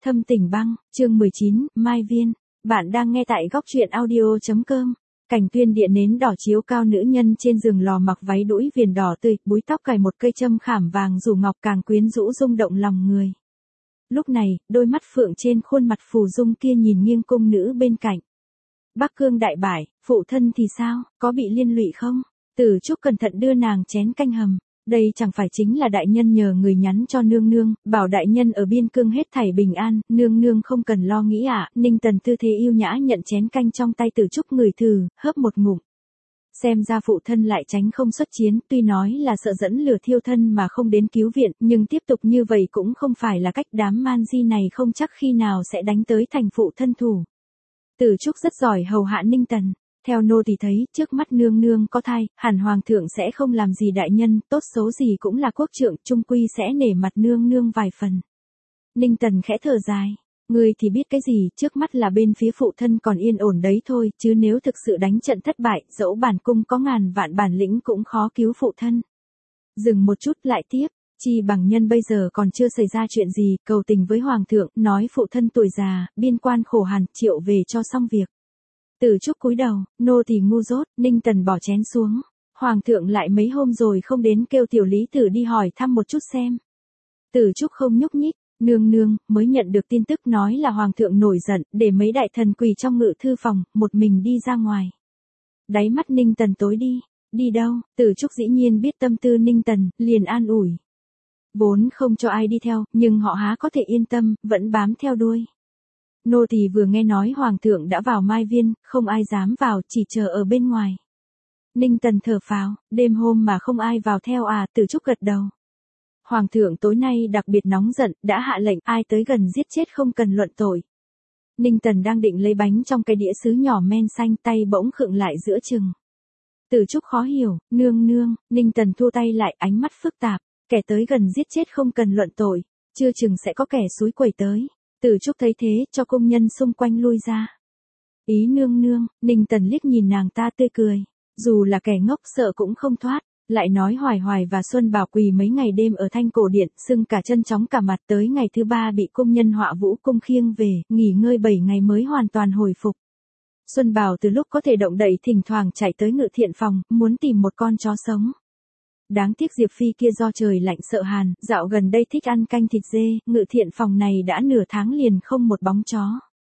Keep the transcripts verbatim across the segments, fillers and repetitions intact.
Thâm Tình Băng, chương mười chín, Mai Viên. Bạn đang nghe tại góc truyện audio.com. Cảnh Tuyên điện nến đỏ chiếu cao nữ nhân trên giường lò mặc váy đũi viền đỏ tươi, búi tóc cài một cây châm khảm vàng rủ ngọc càng quyến rũ rung động lòng người. Lúc này, đôi mắt phượng trên khuôn mặt phù dung kia nhìn nghiêng cung nữ bên cạnh. Bắc Cương đại bại, phụ thân thì sao, có bị liên lụy không? Từ Trúc cẩn thận đưa nàng chén canh hầm. Đây chẳng phải chính là đại nhân nhờ người nhắn cho nương nương, bảo đại nhân ở biên cương hết thảy bình an, nương nương không cần lo nghĩ ạ. À. Ninh Tần tư thế yêu nhã nhận chén canh trong tay Từ Trúc ngửi thử, hớp một ngụm. Xem ra phụ thân lại tránh không xuất chiến, tuy nói là sợ dẫn lửa thiêu thân mà không đến cứu viện, nhưng tiếp tục như vậy cũng không phải là cách, đám man di này không chắc khi nào sẽ đánh tới thành phụ thân thủ. Từ Trúc rất giỏi hầu hạ Ninh Tần. Theo nô thì thấy, trước mắt nương nương có thai, hẳn hoàng thượng sẽ không làm gì đại nhân, tốt xấu gì cũng là quốc trượng, trung quy sẽ nể mặt nương nương vài phần. Ninh Tần khẽ thở dài, ngươi thì biết cái gì, trước mắt là bên phía phụ thân còn yên ổn đấy thôi, chứ nếu thực sự đánh trận thất bại, dẫu bản cung có ngàn vạn bản lĩnh cũng khó cứu phụ thân. Dừng một chút lại tiếp, chi bằng nhân bây giờ còn chưa xảy ra chuyện gì, cầu tình với hoàng thượng, nói phụ thân tuổi già, biên quan khổ hàn, triệu về cho xong việc. Từ Trúc cúi đầu, nô thì ngu dốt, Ninh Tần bỏ chén xuống. Hoàng thượng lại mấy hôm rồi không đến, kêu tiểu lý tử đi hỏi thăm một chút xem. Từ Trúc không nhúc nhích, nương nương, mới nhận được tin tức nói là hoàng thượng nổi giận, để mấy đại thần quỳ trong ngự thư phòng, một mình đi ra ngoài. Đáy mắt Ninh Tần tối đi, đi đâu, Từ Trúc dĩ nhiên biết tâm tư Ninh Tần, liền an ủi. Vốn không cho ai đi theo, nhưng họ há có thể yên tâm, vẫn bám theo đuôi. Nô tỳ vừa nghe nói hoàng thượng đã vào Mai Viên, không ai dám vào, chỉ chờ ở bên ngoài. Ninh Tần thở phào, đêm hôm mà không ai vào theo à, Từ Trúc gật đầu. Hoàng thượng tối nay đặc biệt nóng giận, đã hạ lệnh ai tới gần giết chết không cần luận tội. Ninh Tần đang định lấy bánh trong cái đĩa sứ nhỏ men xanh, tay bỗng khựng lại giữa chừng. Từ Trúc khó hiểu, nương nương, Ninh Tần thu tay lại, ánh mắt phức tạp, kẻ tới gần giết chết không cần luận tội, chưa chừng sẽ có kẻ xúi quẩy tới. Từ Trúc thấy thế, cho công nhân xung quanh lui ra. Ý nương nương, Ninh Tần liếc nhìn nàng ta tươi cười. Dù là kẻ ngốc sợ cũng không thoát, lại nói Hoài Hoài và Xuân Bảo quỳ mấy ngày đêm ở Thanh Cổ Điện, sưng cả chân chóng cả mặt, tới ngày thứ ba bị công nhân Họa Vũ cung khiêng về, nghỉ ngơi bảy ngày mới hoàn toàn hồi phục. Xuân Bảo từ lúc có thể động đậy thỉnh thoảng chạy tới ngự thiện phòng, muốn tìm một con chó sống. Đáng tiếc Diệp Phi kia do trời lạnh sợ hàn, dạo gần đây thích ăn canh thịt dê, ngự thiện phòng này đã nửa tháng liền không một bóng chó.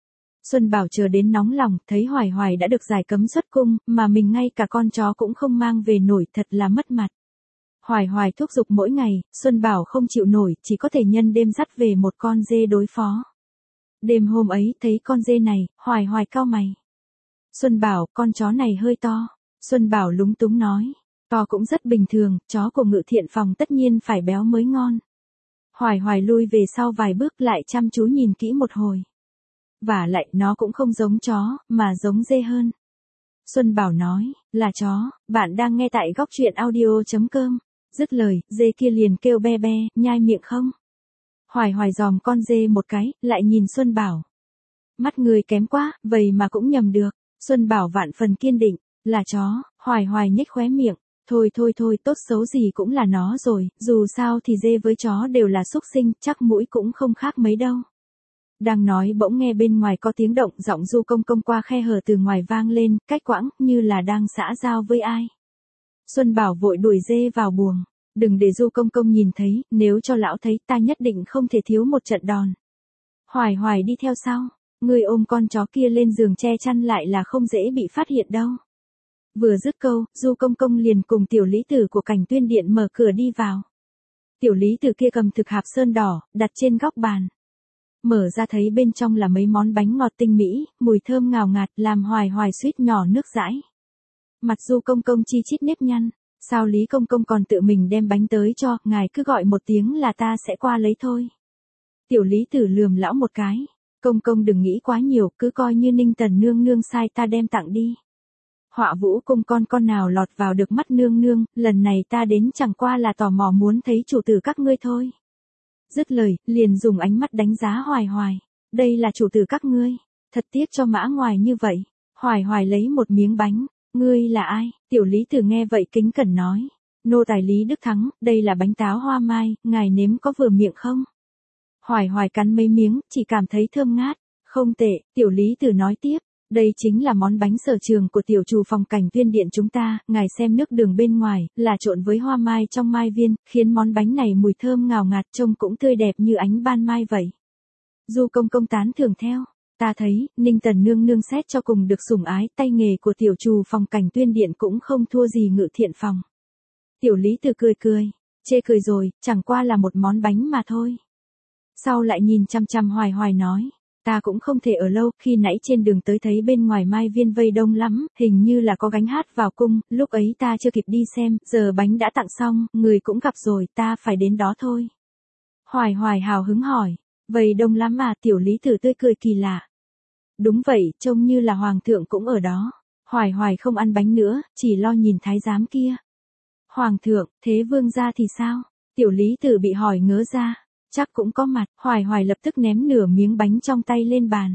Xuân Bảo chờ đến nóng lòng, thấy Hoài Hoài đã được giải cấm xuất cung, mà mình ngay cả con chó cũng không mang về nổi, thật là mất mặt. Hoài Hoài thúc giục mỗi ngày, Xuân Bảo không chịu nổi, chỉ có thể nhân đêm dắt về một con dê đối phó. Đêm hôm ấy, thấy con dê này, Hoài Hoài cau mày. Xuân Bảo, con chó này hơi to. Xuân Bảo lúng túng nói. To cũng rất bình thường, chó của ngự thiện phòng tất nhiên phải béo mới ngon. Hoài Hoài lui về sau vài bước lại chăm chú nhìn kỹ một hồi. Vả lại nó cũng không giống chó, mà giống dê hơn. Xuân Bảo nói, là chó, bạn đang nghe tại góc truyện audio.com. Dứt lời, dê kia liền kêu be be, nhai miệng không? Hoài Hoài dòm con dê một cái, lại nhìn Xuân Bảo. Mắt người kém quá, vậy mà cũng nhầm được. Xuân Bảo vạn phần kiên định, là chó. Hoài Hoài nhếch khóe miệng. Thôi thôi thôi, tốt xấu gì cũng là nó rồi, dù sao thì dê với chó đều là súc sinh, chắc mũi cũng không khác mấy đâu. Đang nói bỗng nghe bên ngoài có tiếng động, giọng Du Công Công qua khe hở từ ngoài vang lên, cách quãng, như là đang xã giao với ai. Xuân Bảo vội đuổi dê vào buồng, đừng để Du Công Công nhìn thấy, nếu cho lão thấy ta nhất định không thể thiếu một trận đòn. Hoài Hoài đi theo sau, người ôm con chó kia lên giường che chăn lại là không dễ bị phát hiện đâu. Vừa dứt câu, Du Công Công liền cùng tiểu lý tử của Cảnh Tuyên điện mở cửa đi vào. Tiểu lý tử kia cầm thực hạp sơn đỏ, đặt trên góc bàn. Mở ra thấy bên trong là mấy món bánh ngọt tinh mỹ, mùi thơm ngào ngạt, làm Hoài Hoài suýt nhỏ nước dãi. Mặt Du Công Công chi chít nếp nhăn, sao Lý Công Công còn tự mình đem bánh tới cho, ngài cứ gọi một tiếng là ta sẽ qua lấy thôi. Tiểu lý tử lườm lão một cái, Công Công đừng nghĩ quá nhiều, cứ coi như Ninh Tần nương nương sai ta đem tặng đi. Họa Vũ cung con con nào lọt vào được mắt nương nương, lần này ta đến chẳng qua là tò mò muốn thấy chủ tử các ngươi thôi. Dứt lời, liền dùng ánh mắt đánh giá Hoài Hoài. Đây là chủ tử các ngươi, thật tiếc cho mã ngoài như vậy. Hoài Hoài lấy một miếng bánh, ngươi là ai? Tiểu lý tử nghe vậy kính cẩn nói. Nô tài Lý Đức Thắng, đây là bánh táo hoa mai, ngài nếm có vừa miệng không? Hoài Hoài cắn mấy miếng, chỉ cảm thấy thơm ngát. Không tệ, Tiểu Lý Tử nói tiếp. Đây chính là món bánh sở trường của tiểu chủ phòng Cảnh Tuyên Điện chúng ta, ngài xem nước đường bên ngoài, là trộn với hoa mai trong mai viên, khiến món bánh này mùi thơm ngào ngạt trông cũng tươi đẹp như ánh ban mai vậy. Du Công Công tán thưởng theo. Ta thấy, Ninh Tần nương nương xét cho cùng được sủng ái, tay nghề của tiểu chủ phòng Cảnh Tuyên Điện cũng không thua gì Ngự Thiện phòng. Tiểu Lý Tử cười cười, chê cười rồi, chẳng qua là một món bánh mà thôi. Sau lại nhìn chăm chăm Hoài Hoài nói. Ta cũng không thể ở lâu, khi nãy trên đường tới thấy bên ngoài mai viên vây đông lắm, hình như là có gánh hát vào cung, lúc ấy ta chưa kịp đi xem, giờ bánh đã tặng xong, người cũng gặp rồi, ta phải đến đó thôi. Hoài Hoài hào hứng hỏi, vây đông lắm mà, Tiểu Lý Tử tươi cười kỳ lạ. Đúng vậy, trông như là hoàng thượng cũng ở đó. Hoài Hoài không ăn bánh nữa, chỉ lo nhìn thái giám kia. Hoàng thượng, thế vương gia thì sao? Tiểu Lý Tử bị hỏi ngớ ra. Chắc cũng có mặt, Hoài Hoài lập tức ném nửa miếng bánh trong tay lên bàn.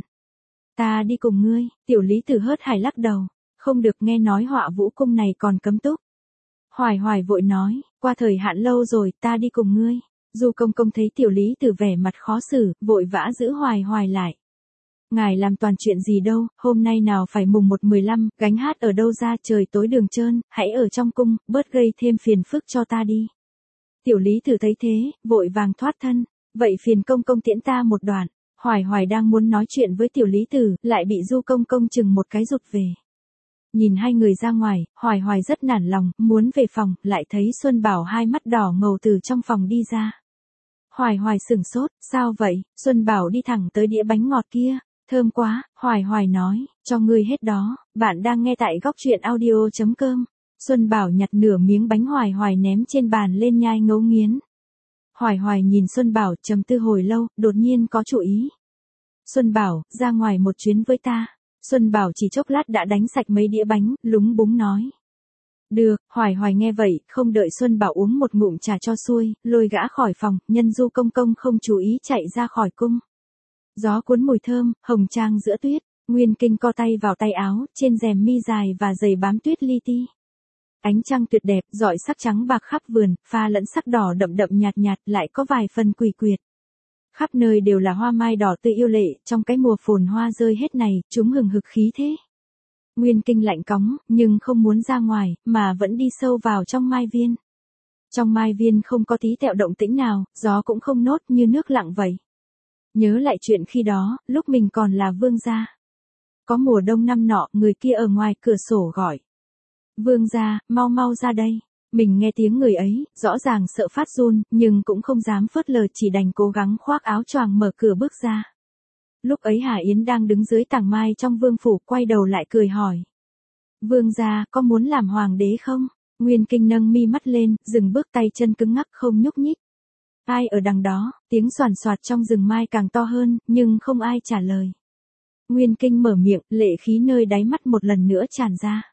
Ta đi cùng ngươi, Tiểu Lý Tử hớt hải lắc đầu, không được, nghe nói Họa Vũ cung này còn cấm túc. Hoài Hoài vội nói, qua thời hạn lâu rồi, ta đi cùng ngươi. Du Công Công thấy Tiểu Lý Tử vẻ mặt khó xử, vội vã giữ Hoài Hoài lại. Ngài làm toàn chuyện gì đâu, hôm nay nào phải mùng một mười lăm, gánh hát ở đâu ra, trời tối đường trơn, hãy ở trong cung, bớt gây thêm phiền phức cho ta đi. Tiểu Lý Tử thấy thế, vội vàng thoát thân, vậy phiền công công tiễn ta một đoạn. Hoài Hoài đang muốn nói chuyện với Tiểu Lý Tử, lại bị Du Công Công chừng một cái rụt về. Nhìn hai người ra ngoài, Hoài Hoài rất nản lòng, muốn về phòng, lại thấy Xuân Bảo hai mắt đỏ ngầu từ trong phòng đi ra. Hoài Hoài sửng sốt, sao vậy? Xuân Bảo đi thẳng tới đĩa bánh ngọt kia, thơm quá, Hoài Hoài nói, cho ngươi hết đó, bạn đang nghe tại góc truyện audio chấm com. Xuân Bảo nhặt nửa miếng bánh Hoài Hoài ném trên bàn lên nhai ngấu nghiến. Hoài Hoài nhìn Xuân Bảo trầm tư hồi lâu, đột nhiên có chủ ý. Xuân Bảo, ra ngoài một chuyến với ta. Xuân Bảo chỉ chốc lát đã đánh sạch mấy đĩa bánh, lúng búng nói. Được, Hoài Hoài nghe vậy, không đợi Xuân Bảo uống một ngụm trà cho xuôi, lôi gã khỏi phòng, nhân Du Công Công không chú ý chạy ra khỏi cung. Gió cuốn mùi thơm, hồng trang giữa tuyết, Nguyên Kinh co tay vào tay áo, trên rèm mi dài và giày bám tuyết li ti. Ánh trăng tuyệt đẹp, rọi sắc trắng bạc khắp vườn, pha lẫn sắc đỏ đậm đậm nhạt nhạt, lại có vài phần quỷ quyệt. Khắp nơi đều là hoa mai đỏ tươi yêu lệ, trong cái mùa phồn hoa rơi hết này, chúng hừng hực khí thế. Nguyên Kinh lạnh cóng, nhưng không muốn ra ngoài, mà vẫn đi sâu vào trong mai viên. Trong mai viên không có tí tẹo động tĩnh nào, gió cũng không nốt như nước lặng vậy. Nhớ lại chuyện khi đó, lúc mình còn là vương gia. Có mùa đông năm nọ, người kia ở ngoài cửa sổ gọi. Vương gia, mau mau ra đây. Mình nghe tiếng người ấy, rõ ràng sợ phát run, nhưng cũng không dám phớt lờ, chỉ đành cố gắng khoác áo choàng mở cửa bước ra. Lúc ấy Hà Yến đang đứng dưới tàng mai trong vương phủ, quay đầu lại cười hỏi. Vương gia, có muốn làm hoàng đế không? Nguyên Kinh nâng mi mắt lên, dừng bước, tay chân cứng ngắc không nhúc nhích. Ai ở đằng đó? Tiếng xoàn xoạt trong rừng mai càng to hơn, nhưng không ai trả lời. Nguyên Kinh mở miệng, lệ khí nơi đáy mắt một lần nữa tràn ra.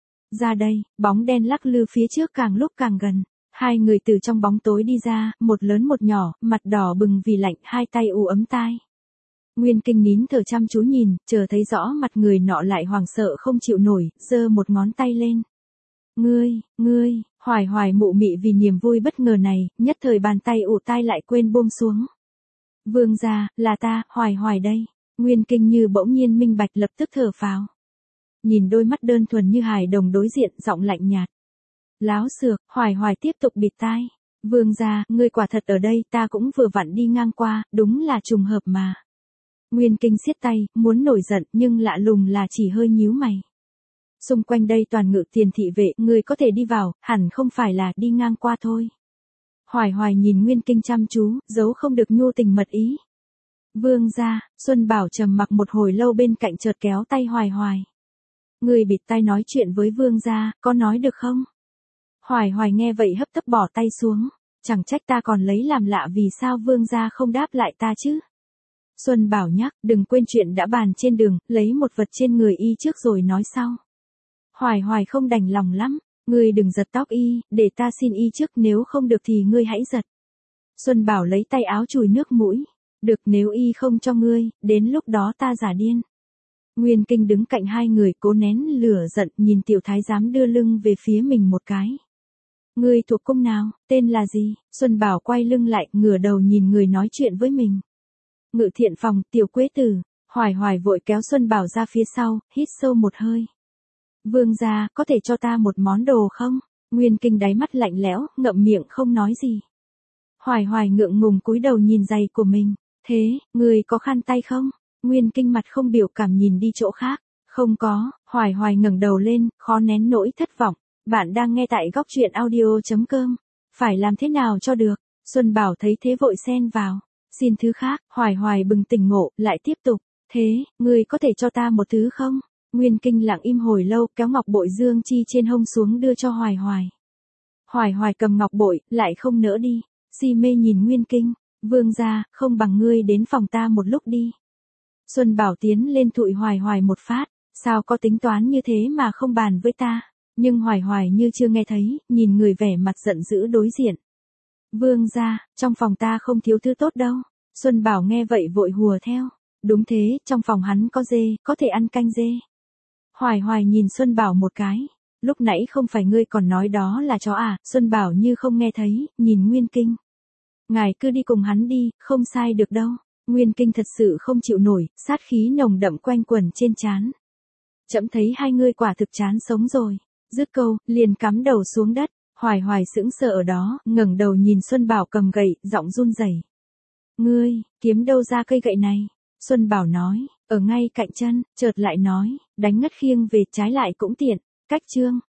Ra đây, bóng đen lắc lư phía trước càng lúc càng gần. Hai người từ trong bóng tối đi ra, một lớn một nhỏ, mặt đỏ bừng vì lạnh, hai tay u ấm tai. Nguyên Kinh nín thở chăm chú nhìn, chờ thấy rõ mặt người nọ lại hoảng sợ không chịu nổi, giơ một ngón tay lên. Ngươi, ngươi, Hoài Hoài mụ mị vì niềm vui bất ngờ này, nhất thời bàn tay ù tai lại quên buông xuống. Vương gia, là ta, Hoài Hoài đây. Nguyên Kinh như bỗng nhiên minh bạch, lập tức thở phào. Nhìn đôi mắt đơn thuần như hài đồng đối diện, giọng lạnh nhạt. Láo xược, Hoài Hoài tiếp tục bịt tai. Vương gia, ngươi quả thật ở đây, ta cũng vừa vặn đi ngang qua, đúng là trùng hợp mà. Nguyên Kinh siết tay, muốn nổi giận, nhưng lạ lùng là chỉ hơi nhíu mày. Xung quanh đây toàn ngự tiền thị vệ, ngươi có thể đi vào, hẳn không phải là đi ngang qua thôi. Hoài Hoài nhìn Nguyên Kinh chăm chú, giấu không được nhu tình mật ý. Vương gia, Xuân Bảo trầm mặc một hồi lâu bên cạnh chợt kéo tay Hoài Hoài. Ngươi bịt tai nói chuyện với vương gia, có nói được không? Hoài Hoài nghe vậy hấp tấp bỏ tay xuống, chẳng trách ta còn lấy làm lạ vì sao vương gia không đáp lại ta chứ. Xuân Bảo nhắc, đừng quên chuyện đã bàn trên đường, lấy một vật trên người y trước rồi nói sau. Hoài Hoài không đành lòng lắm, ngươi đừng giật tóc y, để ta xin y trước, nếu không được thì ngươi hãy giật. Xuân Bảo lấy tay áo chùi nước mũi, được, nếu y không cho ngươi, đến lúc đó ta giả điên. Nguyên Kinh đứng cạnh hai người cố nén lửa giận, nhìn tiểu thái giám đưa lưng về phía mình một cái. Ngươi thuộc cung nào, tên là gì? Xuân Bảo quay lưng lại, ngửa đầu nhìn người nói chuyện với mình. Ngự thiện phòng, Tiểu Quế Tử. Hoài Hoài vội kéo Xuân Bảo ra phía sau, hít sâu một hơi. Vương gia, có thể cho ta một món đồ không? Nguyên Kinh đáy mắt lạnh lẽo, ngậm miệng không nói gì. Hoài Hoài ngượng ngùng cúi đầu nhìn giày của mình. Thế, người có khăn tay không? Nguyên Kinh mặt không biểu cảm nhìn đi chỗ khác. Không có. Hoài Hoài ngẩng đầu lên, khó nén nỗi thất vọng. Bạn đang nghe tại góc truyện audio.com. Phải làm thế nào cho được? Xuân Bảo thấy thế vội xen vào. Xin thứ khác. Hoài Hoài bừng tỉnh ngộ, lại tiếp tục. Thế, người có thể cho ta một thứ không? Nguyên Kinh lặng im hồi lâu, kéo ngọc bội dương chi trên hông xuống đưa cho Hoài Hoài. Hoài Hoài cầm ngọc bội, lại không nỡ đi. Si mê nhìn Nguyên Kinh. Vương gia, không bằng ngươi đến phòng ta một lúc đi. Xuân Bảo tiến lên thụi Hoài Hoài một phát. Sao có tính toán như thế mà không bàn với ta? Nhưng Hoài Hoài như chưa nghe thấy, nhìn người vẻ mặt giận dữ đối diện. Vương gia, trong phòng ta không thiếu thứ tốt đâu. Xuân Bảo nghe vậy vội hùa theo. Đúng thế, trong phòng hắn có dê, có thể ăn canh dê. Hoài Hoài nhìn Xuân Bảo một cái. Lúc nãy không phải ngươi còn nói đó là chó à? Xuân Bảo như không nghe thấy, nhìn Nguyên Kinh. Ngài cứ đi cùng hắn đi, không sai được đâu. Nguyên Kinh thật sự không chịu nổi, sát khí nồng đậm quanh quẩn trên trán. Chậm thấy hai ngươi quả thực chán sống rồi. Dứt câu, liền cắm đầu xuống đất. Hoài Hoài sững sờ ở đó, ngẩng đầu nhìn Xuân Bảo cầm gậy, giọng run rẩy. Ngươi, kiếm đâu ra cây gậy này? Xuân Bảo nói, ở ngay cạnh chân, chợt lại nói, đánh ngất khiêng về trái lại cũng tiện. Cách chương.